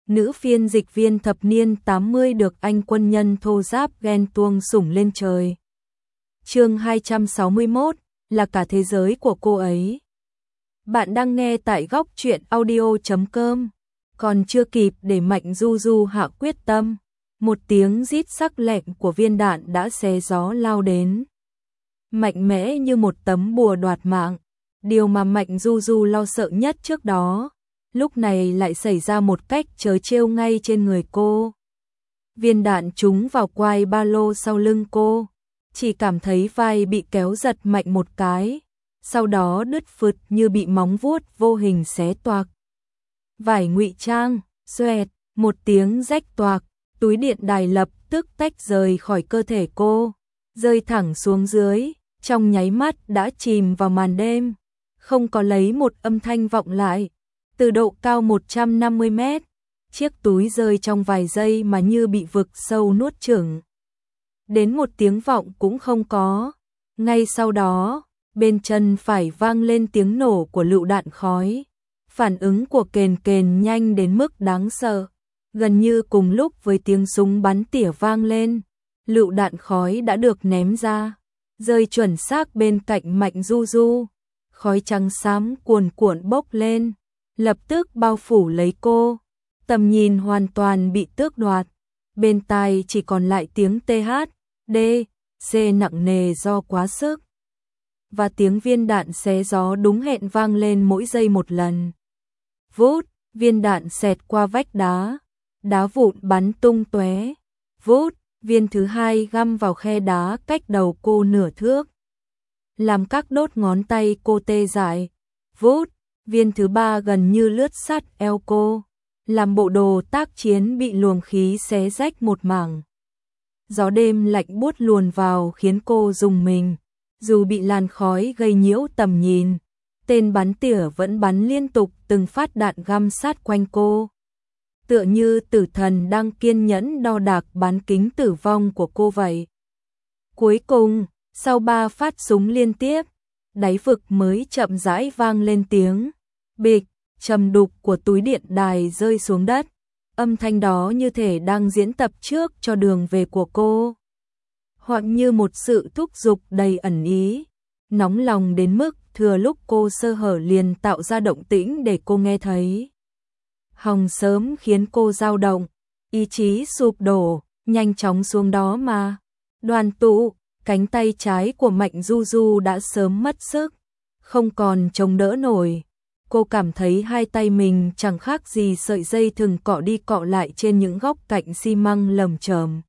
nữ phiên dịch viên thập niên 80 được anh quân nhân thô giáp ghen tuông sủng lên trời. Chương 261 là cả thế giới của cô ấy. Bạn đang nghe tại góc truyện audio.com. Còn chưa kịp để Mạnh Du Du hạ quyết tâm, một tiếng rít sắc lẹm của viên đạn đã xé gió lao đến. Mạnh mẽ như một tấm bùa đoạt mạng. Điều mà Mạnh Du Du lo sợ nhất trước đó, lúc này lại xảy ra một cách trớ trêu ngay trên người cô. Viên đạn trúng vào quai ba lô sau lưng cô, chỉ cảm thấy vai bị kéo giật mạnh một cái, sau đó đứt phượt như bị móng vuốt vô hình xé toạc. Vải ngụy trang, xoẹt, một tiếng rách toạc, túi điện đài lập tức tách rời khỏi cơ thể cô, rơi thẳng xuống dưới, trong nháy mắt đã chìm vào màn đêm, không có lấy một âm thanh vọng lại. Từ độ cao 150 mét, chiếc túi rơi trong vài giây mà như bị vực sâu nuốt chửng. Đến một tiếng vọng cũng không có. Ngay sau đó, bên chân phải vang lên tiếng nổ của lựu đạn khói. Phản ứng của Kền Kền nhanh đến mức đáng sợ. Gần như cùng lúc với tiếng súng bắn tỉa vang lên, lựu đạn khói đã được ném ra, rơi chuẩn xác bên cạnh Mạnh Du Du. Khói trắng xám cuồn cuộn bốc lên, lập tức bao phủ lấy cô. Tầm nhìn hoàn toàn bị tước đoạt. Bên tai chỉ còn lại tiếng TH, D, C nặng nề do quá sức. Và tiếng viên đạn xé gió đúng hẹn vang lên mỗi giây một lần. Vút, viên đạn xẹt qua vách đá, đá vụn bắn tung tóe. Vút, viên thứ hai găm vào khe đá cách đầu cô nửa thước, làm các đốt ngón tay cô tê dại. Vút, viên thứ ba gần như lướt sát eo cô, làm bộ đồ tác chiến bị luồng khí xé rách một mảng. Gió đêm lạnh buốt luồn vào khiến cô rùng mình, dù bị làn khói gây nhiễu tầm nhìn, tên bắn tỉa vẫn bắn liên tục từng phát đạn găm sát quanh cô. Tựa như tử thần đang kiên nhẫn đo đạc bán kính tử vong của cô vậy. Cuối cùng, sau 3 phát súng liên tiếp, đáy vực mới chậm rãi vang lên tiếng bịch trầm đục của túi điện đài rơi xuống đất. Âm thanh đó như thể đang diễn tập trước cho đường về của cô, hoặc như một sự thúc giục đầy ẩn ý, nóng lòng đến mức thừa lúc cô sơ hở liền tạo ra động tĩnh để cô nghe thấy. Hòng sớm khiến cô dao động, ý chí sụp đổ, nhanh chóng xuống đó mà. Đoàn tụ, cánh tay trái của Mạnh Du Du đã sớm mất sức, không còn chống đỡ nổi. Cô cảm thấy hai tay mình chẳng khác gì sợi dây thừng cọ đi cọ lại trên những góc cạnh xi măng lởm chởm.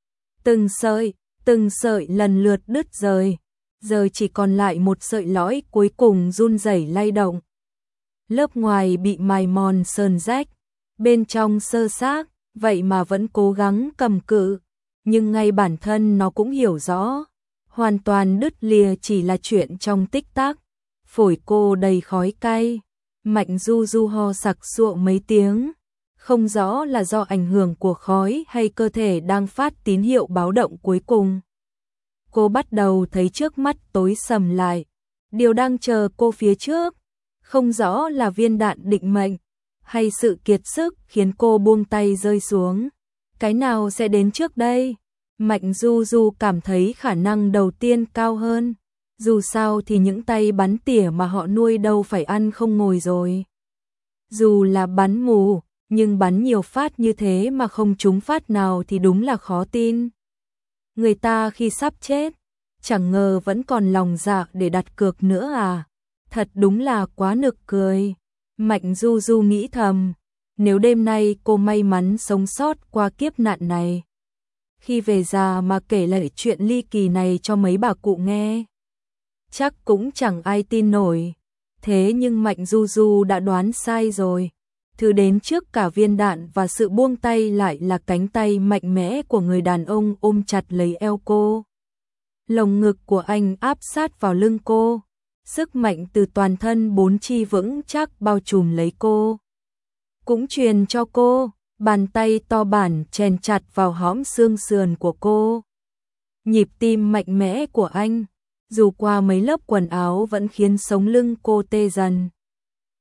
Từng sợi lần lượt đứt rời, giờ chỉ còn lại một sợi lõi cuối cùng run rẩy lay động. Lớp ngoài bị mài mòn sờn rách, bên trong xơ xác, vậy mà vẫn cố gắng cầm cự. Nhưng ngay bản thân nó cũng hiểu rõ, hoàn toàn đứt lìa chỉ là chuyện trong tích tắc. Phổi cô đầy khói cay, Mạnh Du Du ho sặc sụa mấy tiếng, không rõ là do ảnh hưởng của khói hay cơ thể đang phát tín hiệu báo động cuối cùng. Cô bắt đầu thấy trước mắt tối sầm lại, điều đang chờ cô phía trước, không rõ là viên đạn định mệnh, hay sự kiệt sức khiến cô buông tay rơi xuống. Cái nào sẽ đến trước đây? Mạnh Du Du cảm thấy khả năng đầu tiên cao hơn. Dù sao thì những tay bắn tỉa mà họ nuôi đâu phải ăn không ngồi rồi. Dù là bắn mù, nhưng bắn nhiều phát như thế mà không trúng phát nào thì đúng là khó tin. Người ta khi sắp chết, chẳng ngờ vẫn còn lòng dạ để đặt cược nữa à. Thật đúng là quá nực cười. Mạnh Du Du nghĩ thầm, nếu đêm nay cô may mắn sống sót qua kiếp nạn này, khi về già mà kể lại chuyện ly kỳ này cho mấy bà cụ nghe, chắc cũng chẳng ai tin nổi. Thế nhưng Mạnh Du Du đã đoán sai rồi. Thứ đến trước cả viên đạn và sự buông tay lại là cánh tay mạnh mẽ của người đàn ông ôm chặt lấy eo cô. Lồng ngực của anh áp sát vào lưng cô, sức mạnh từ toàn thân 4 chi vững chắc bao trùm lấy cô. Cũng truyền cho cô, bàn tay to bản chèn chặt vào hõm xương sườn của cô. Nhịp tim mạnh mẽ của anh, dù qua mấy lớp quần áo vẫn khiến sống lưng cô tê dần.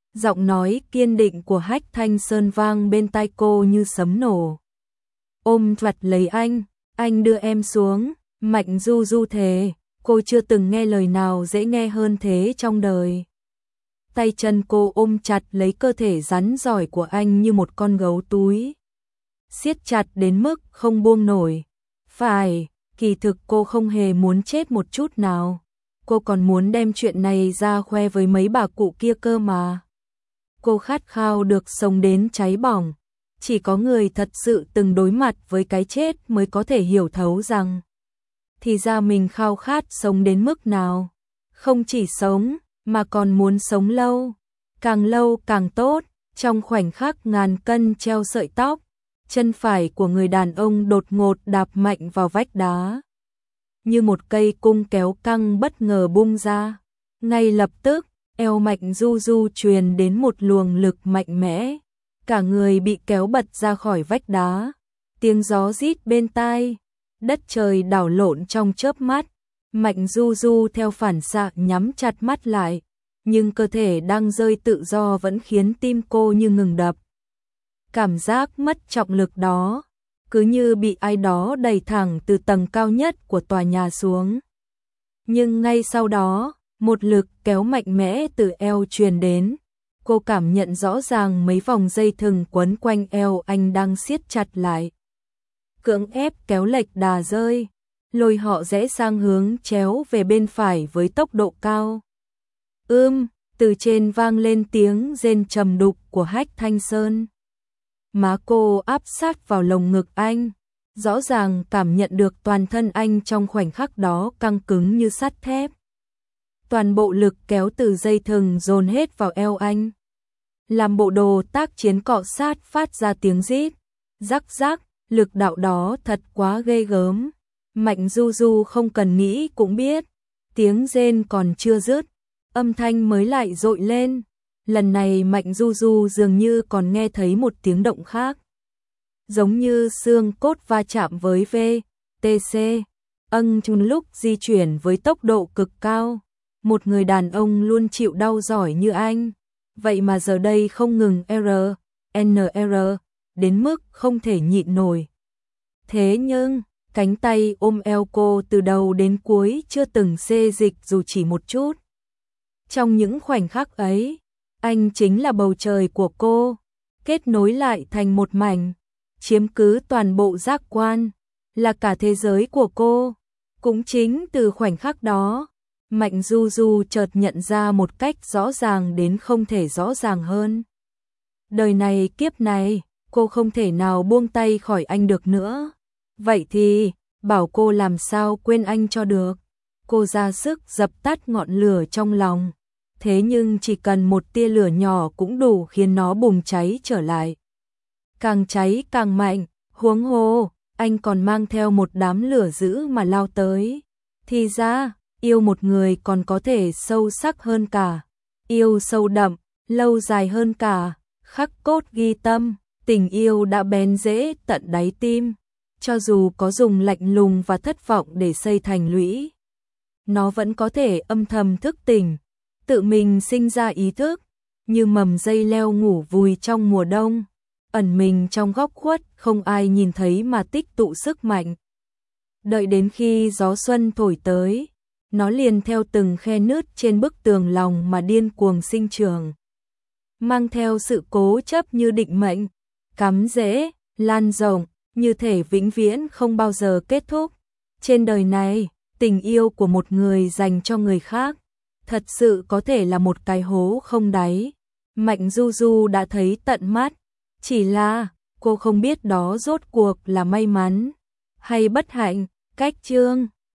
Giọng nói kiên định của Hách Thanh Sơn vang bên tai cô như sấm nổ. Ôm chặt lấy anh đưa em xuống. Mạnh Du Du thề, cô chưa từng nghe lời nào dễ nghe hơn thế trong đời. Tay chân cô ôm chặt lấy cơ thể rắn rỏi của anh như một con gấu túi, siết chặt đến mức không buông nổi. Phải, kỳ thực cô không hề muốn chết một chút nào. Cô còn muốn đem chuyện này ra khoe với mấy bà cụ kia cơ mà. Cô khát khao được sống đến cháy bỏng. Chỉ có người thật sự từng đối mặt với cái chết mới có thể hiểu thấu rằng thì ra mình khao khát sống đến mức nào. Không chỉ sống, mà còn muốn sống lâu càng tốt. Trong khoảnh khắc ngàn cân treo sợi tóc, chân phải của người đàn ông đột ngột đạp mạnh vào vách đá. Như một cây cung kéo căng bất ngờ bung ra. Ngay lập tức, eo Mạnh Du Du truyền đến một luồng lực mạnh mẽ. Cả người bị kéo bật ra khỏi vách đá. Tiếng gió rít bên tai. Đất trời đảo lộn trong chớp mắt. Mạnh Du Du theo phản xạ nhắm chặt mắt lại. Nhưng cơ thể đang rơi tự do vẫn khiến tim cô như ngừng đập. Cảm giác mất trọng lực đó, cứ như bị ai đó đẩy thẳng từ tầng cao nhất của tòa nhà xuống. Nhưng ngay sau đó, một lực kéo mạnh mẽ từ eo truyền đến. Cô cảm nhận rõ ràng mấy vòng dây thừng quấn quanh eo anh đang siết chặt lại. Cưỡng ép kéo lệch đà rơi, lôi họ rẽ sang hướng chéo về bên phải với tốc độ cao. Từ trên vang lên tiếng rên trầm đục của Hách Thanh Sơn. Má cô áp sát vào lồng ngực anh, rõ ràng cảm nhận được toàn thân anh trong khoảnh khắc đó căng cứng như sắt thép. Toàn bộ lực kéo từ dây thừng dồn hết vào eo anh. Làm bộ đồ tác chiến cọ sát phát ra tiếng rít, rắc rắc, lực đạo đó thật quá ghê gớm. Mạnh Du Du không cần nghĩ cũng biết, tiếng rên còn chưa dứt, âm thanh mới lại dội lên. Lần này Mạnh Du Du dường như còn nghe thấy một tiếng động khác. Giống như xương cốt va chạm với VTC. Trong lúc di chuyển với tốc độ cực cao, một người đàn ông luôn chịu đau giỏi như anh, vậy mà giờ đây không ngừng NR, đến mức không thể nhịn nổi. Thế nhưng, cánh tay ôm eo cô từ đầu đến cuối chưa từng xê dịch dù chỉ một chút. Trong những khoảnh khắc ấy, anh chính là bầu trời của cô, kết nối lại thành một mảnh, chiếm cứ toàn bộ giác quan, là cả thế giới của cô. Cũng chính từ khoảnh khắc đó, Mạnh Du Du chợt nhận ra một cách rõ ràng đến không thể rõ ràng hơn. Đời này kiếp này, cô không thể nào buông tay khỏi anh được nữa. Vậy thì, bảo cô làm sao quên anh cho được. Cô ra sức dập tắt ngọn lửa trong lòng. Thế nhưng chỉ cần một tia lửa nhỏ cũng đủ khiến nó bùng cháy trở lại. Càng cháy càng mạnh, huống hồ, anh còn mang theo một đám lửa dữ mà lao tới. Thì ra, yêu một người còn có thể sâu sắc hơn cả. Yêu sâu đậm, lâu dài hơn cả, khắc cốt ghi tâm, tình yêu đã bén rễ tận đáy tim. Cho dù có dùng lạnh lùng và thất vọng để xây thành lũy, nó vẫn có thể âm thầm thức tỉnh, tự mình sinh ra ý thức, như mầm dây leo ngủ vùi trong mùa đông, ẩn mình trong góc khuất không ai nhìn thấy mà tích tụ sức mạnh. Đợi đến khi gió xuân thổi tới, nó liền theo từng khe nứt trên bức tường lòng mà điên cuồng sinh trưởng, mang theo sự cố chấp như định mệnh, cắm rễ, lan rộng, như thể vĩnh viễn không bao giờ kết thúc. Trên đời này, tình yêu của một người dành cho người khác, thật sự có thể là một cái hố không đáy. Mạnh Du Du đã thấy tận mắt, chỉ là cô không biết đó rốt cuộc là may mắn hay bất hạnh. Cách chương